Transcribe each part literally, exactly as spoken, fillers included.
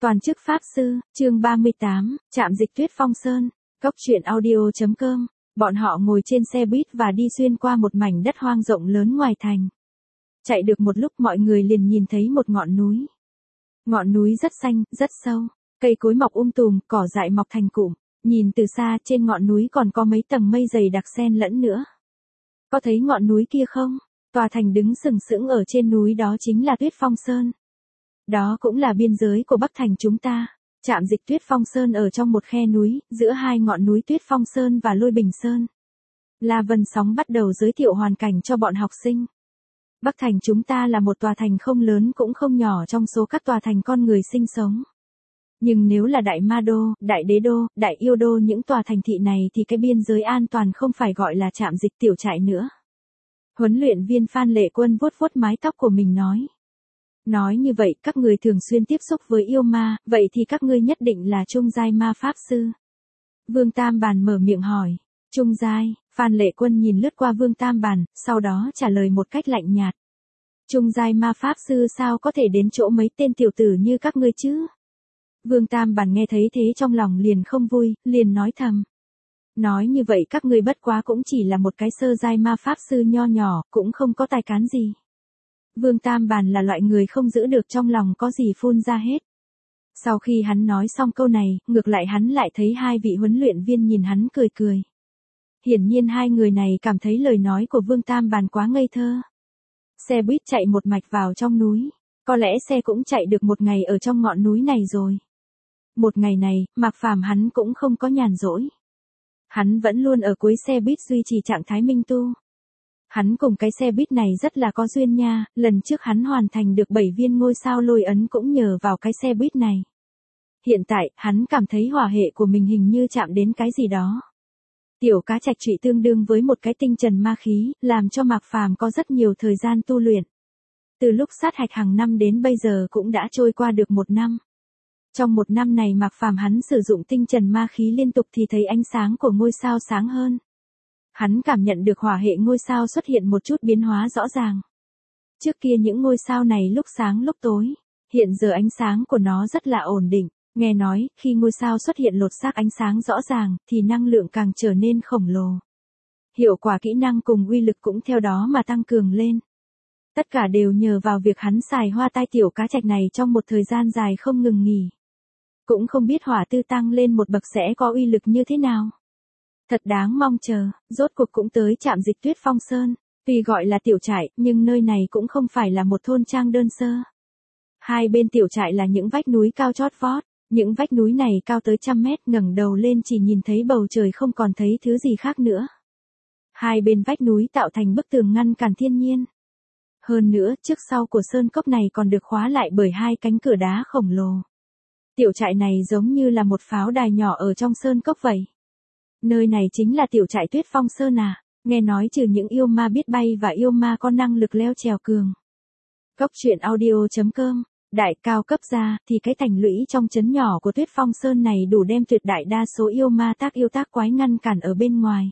Toàn chức Pháp Sư, chương ba mươi tám, Trạm Dịch Tuyết Phong Sơn, Cốc truyện audio.com. Bọn họ ngồi trên xe buýt và đi xuyên qua một mảnh đất hoang rộng lớn ngoài thành. Chạy được một lúc mọi người liền nhìn thấy một ngọn núi. Ngọn núi rất xanh, rất sâu, cây cối mọc um tùm, cỏ dại mọc thành cụm. Nhìn từ xa trên ngọn núi còn có mấy tầng mây dày đặc xen lẫn nữa. Có thấy ngọn núi kia không? Tòa thành đứng sừng sững ở trên núi đó chính là Tuyết Phong Sơn. Đó cũng là biên giới của Bắc Thành chúng ta. Trạm Dịch Tuyết Phong Sơn ở trong một khe núi, giữa hai ngọn núi Tuyết Phong Sơn và Lôi Bình Sơn. La Vân Sóng bắt đầu giới thiệu hoàn cảnh cho bọn học sinh. Bắc Thành chúng ta là một tòa thành không lớn cũng không nhỏ trong số các tòa thành con người sinh sống. Nhưng nếu là Đại Ma Đô, Đại Đế Đô, Đại Yêu Đô những tòa thành thị này thì cái biên giới an toàn không phải gọi là trạm dịch tiểu trại nữa. Huấn luyện viên Phan Lệ Quân vuốt vuốt mái tóc của mình nói. Nói như vậy các người thường xuyên tiếp xúc với yêu ma, vậy thì các ngươi nhất định là trung giai ma pháp sư. Vương Tam Bàn mở miệng hỏi. Trung giai, Phan Lệ Quân nhìn lướt qua Vương Tam Bàn, sau đó trả lời một cách lạnh nhạt. Trung giai ma pháp sư sao có thể đến chỗ mấy tên tiểu tử như các ngươi chứ? Vương Tam Bàn nghe thấy thế trong lòng liền không vui, liền nói thầm. Nói như vậy các ngươi bất quá cũng chỉ là một cái sơ giai ma pháp sư nho nhỏ, cũng không có tài cán gì. Vương Tam Bàn là loại người không giữ được trong lòng có gì phun ra hết. Sau khi hắn nói xong câu này, ngược lại hắn lại thấy hai vị huấn luyện viên nhìn hắn cười cười. Hiển nhiên hai người này cảm thấy lời nói của Vương Tam Bàn quá ngây thơ. Xe buýt chạy một mạch vào trong núi, có lẽ xe cũng chạy được một ngày ở trong ngọn núi này rồi. Một ngày này, Mạc Phàm hắn cũng không có nhàn rỗi. Hắn vẫn luôn ở cuối xe buýt duy trì trạng thái minh tu. Hắn cùng cái xe buýt này rất là có duyên nha, lần trước hắn hoàn thành được bảy viên ngôi sao lôi ấn cũng nhờ vào cái xe buýt này. Hiện tại, hắn cảm thấy hỏa hệ của mình hình như chạm đến cái gì đó. Tiểu cá trạch trụy tương đương với một cái tinh trần ma khí, làm cho Mạc Phàm có rất nhiều thời gian tu luyện. Từ lúc sát hạch hàng năm đến bây giờ cũng đã trôi qua được một năm. Trong một năm này Mạc Phàm hắn sử dụng tinh trần ma khí liên tục thì thấy ánh sáng của ngôi sao sáng hơn. Hắn cảm nhận được hỏa hệ ngôi sao xuất hiện một chút biến hóa rõ ràng. Trước kia những ngôi sao này lúc sáng lúc tối, hiện giờ ánh sáng của nó rất là ổn định. Nghe nói, khi ngôi sao xuất hiện lột xác ánh sáng rõ ràng, thì năng lượng càng trở nên khổng lồ. Hiệu quả kỹ năng cùng uy lực cũng theo đó mà tăng cường lên. Tất cả đều nhờ vào việc hắn xài hoa tai tiểu cá trạch này trong một thời gian dài không ngừng nghỉ. Cũng không biết hỏa tư tăng lên một bậc sẽ có uy lực như thế nào. Thật đáng mong chờ, rốt cuộc cũng tới trạm dịch Tuyết Phong Sơn. Tuy gọi là tiểu trại, nhưng nơi này cũng không phải là một thôn trang đơn sơ. Hai bên tiểu trại là những vách núi cao chót vót. Những vách núi này cao tới trăm mét, ngẩng đầu lên chỉ nhìn thấy bầu trời không còn thấy thứ gì khác nữa. Hai bên vách núi tạo thành bức tường ngăn cản thiên nhiên. Hơn nữa, trước sau của sơn cốc này còn được khóa lại bởi hai cánh cửa đá khổng lồ. Tiểu trại này giống như là một pháo đài nhỏ ở trong sơn cốc vậy. Nơi này chính là tiểu trại Tuyết Phong Sơn à, nghe nói trừ những yêu ma biết bay và yêu ma có năng lực leo trèo cường. Cốc truyện audio.com. Đại cao cấp ra, thì cái thành lũy trong trấn nhỏ của Tuyết Phong Sơn này đủ đem tuyệt đại đa số yêu ma tác yêu tác quái ngăn cản ở bên ngoài.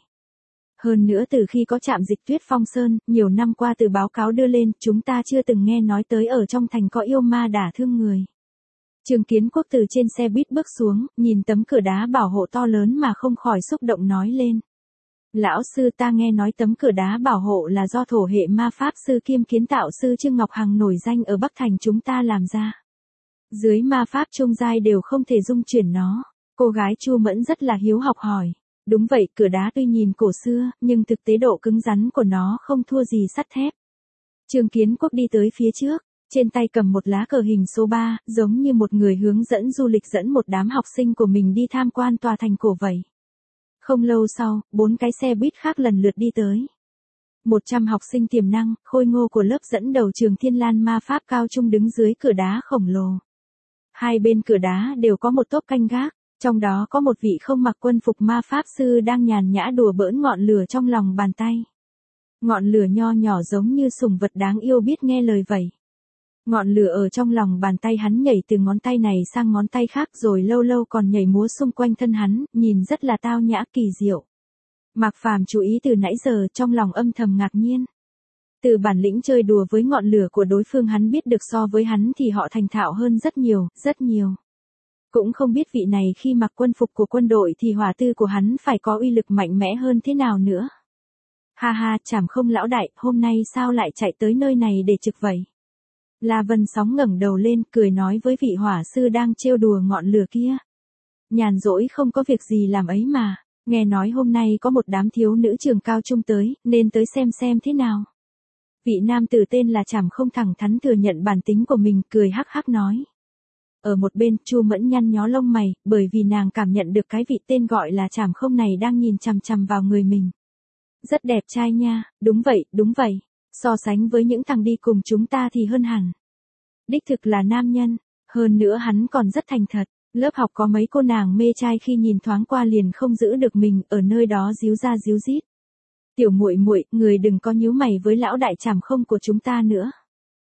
Hơn nữa từ khi có trạm dịch Tuyết Phong Sơn, nhiều năm qua từ báo cáo đưa lên, chúng ta chưa từng nghe nói tới ở trong thành có yêu ma đả thương người. Trương Kiến Quốc từ trên xe buýt bước xuống, nhìn tấm cửa đá bảo hộ to lớn mà không khỏi xúc động nói lên. Lão sư ta nghe nói tấm cửa đá bảo hộ là do thổ hệ ma pháp sư kiêm kiến tạo sư Trương Ngọc Hằng nổi danh ở Bắc Thành chúng ta làm ra. Dưới ma pháp trung giai đều không thể dung chuyển nó. Cô gái Chu Mẫn rất là hiếu học hỏi. Đúng vậy, cửa đá tuy nhìn cổ xưa, nhưng thực tế độ cứng rắn của nó không thua gì sắt thép. Trương Kiến Quốc đi tới phía trước, trên tay cầm một lá cờ hình số ba, giống như một người hướng dẫn du lịch dẫn một đám học sinh của mình đi tham quan tòa thành cổ vậy. Không lâu sau, bốn cái xe buýt khác lần lượt đi tới. Một trăm học sinh tiềm năng, khôi ngô của lớp dẫn đầu trường Thiên Lan ma pháp cao trung đứng dưới cửa đá khổng lồ. Hai bên cửa đá đều có một tốp canh gác, trong đó có một vị không mặc quân phục ma pháp sư đang nhàn nhã đùa bỡn ngọn lửa trong lòng bàn tay. Ngọn lửa nho nhỏ giống như sủng vật đáng yêu biết nghe lời vậy. Ngọn lửa ở trong lòng bàn tay hắn nhảy từ ngón tay này sang ngón tay khác rồi lâu lâu còn nhảy múa xung quanh thân hắn, nhìn rất là tao nhã kỳ diệu. Mạc Phàm chú ý từ nãy giờ trong lòng âm thầm ngạc nhiên. Từ bản lĩnh chơi đùa với ngọn lửa của đối phương hắn biết được so với hắn thì họ thành thạo hơn rất nhiều, rất nhiều. Cũng không biết vị này khi mặc quân phục của quân đội thì hỏa tư của hắn phải có uy lực mạnh mẽ hơn thế nào nữa. Ha ha, Trảm Không lão đại, hôm nay sao lại chạy tới nơi này để trực vậy? La Vân Sóng ngẩng đầu lên, cười nói với vị hỏa sư đang trêu đùa ngọn lửa kia. Nhàn rỗi không có việc gì làm ấy mà, nghe nói hôm nay có một đám thiếu nữ trường cao trung tới, nên tới xem xem thế nào. Vị nam tử tên là Trảm Không thẳng thắn thừa nhận bản tính của mình, cười hắc hắc nói. Ở một bên, Chu Mẫn nhăn nhó lông mày, bởi vì nàng cảm nhận được cái vị tên gọi là Trảm Không này đang nhìn chằm chằm vào người mình. Rất đẹp trai nha, đúng vậy, đúng vậy. So sánh với những thằng đi cùng chúng ta thì hơn hẳn. Đích thực là nam nhân, hơn nữa hắn còn rất thành thật. Lớp học có mấy cô nàng mê trai khi nhìn thoáng qua liền không giữ được mình, ở nơi đó díu ra díu dít. Tiểu muội muội, người đừng có nhíu mày với lão đại Trảm Không của chúng ta nữa.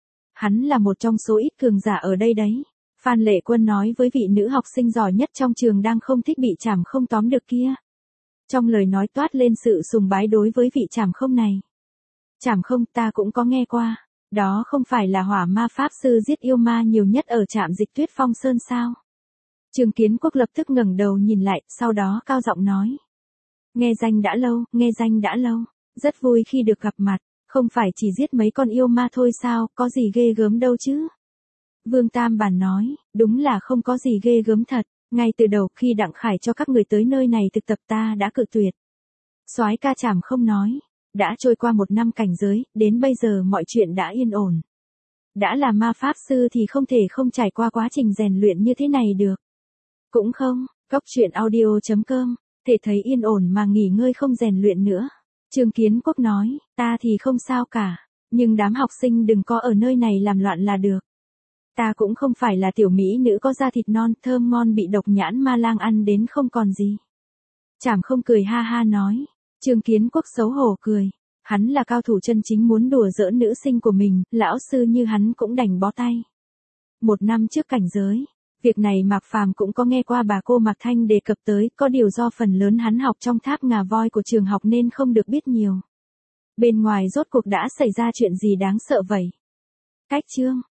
Hắn là một trong số ít cường giả ở đây đấy. Phan Lệ Quân nói với vị nữ học sinh giỏi nhất trong trường đang không thích bị Trảm Không tóm được kia. Trong lời nói toát lên sự sùng bái đối với vị Trảm Không này. Trảm Không ta cũng có nghe qua, đó không phải là hỏa ma pháp sư giết yêu ma nhiều nhất ở trạm Dịch Tuyết Phong Sơn sao? Trương Kiến Quốc lập tức ngẩng đầu nhìn lại, sau đó cao giọng nói. Nghe danh đã lâu, nghe danh đã lâu, rất vui khi được gặp mặt, không phải chỉ giết mấy con yêu ma thôi sao, có gì ghê gớm đâu chứ? Vương Tam Bản nói, đúng là không có gì ghê gớm thật, ngay từ đầu khi Đặng Khải cho các người tới nơi này thực tập ta đã cự tuyệt. Soái ca Trảm Không nói, đã trôi qua một năm cảnh giới, đến bây giờ mọi chuyện đã yên ổn. Đã là ma pháp sư thì không thể không trải qua quá trình rèn luyện như thế này được. Cũng không, Cốc Truyện Audio chấm com, thể thấy yên ổn mà nghỉ ngơi không rèn luyện nữa. Trương Kiến Quốc nói, ta thì không sao cả, nhưng đám học sinh đừng có ở nơi này làm loạn là được. Ta cũng không phải là tiểu mỹ nữ có da thịt non thơm ngon bị độc nhãn ma lang ăn đến không còn gì. Trảm Không cười ha ha nói. Trương Kiến Quốc xấu hổ cười. Hắn là cao thủ chân chính, muốn đùa giỡn nữ sinh của mình, lão sư như hắn cũng đành bó tay. Một năm trước cảnh giới, việc này Mạc Phàm cũng có nghe qua bà cô Mạc Thanh đề cập tới, có điều do phần lớn hắn học trong tháp ngà voi của trường học nên không được biết nhiều. Bên ngoài rốt cuộc đã xảy ra chuyện gì đáng sợ vậy? Cách chương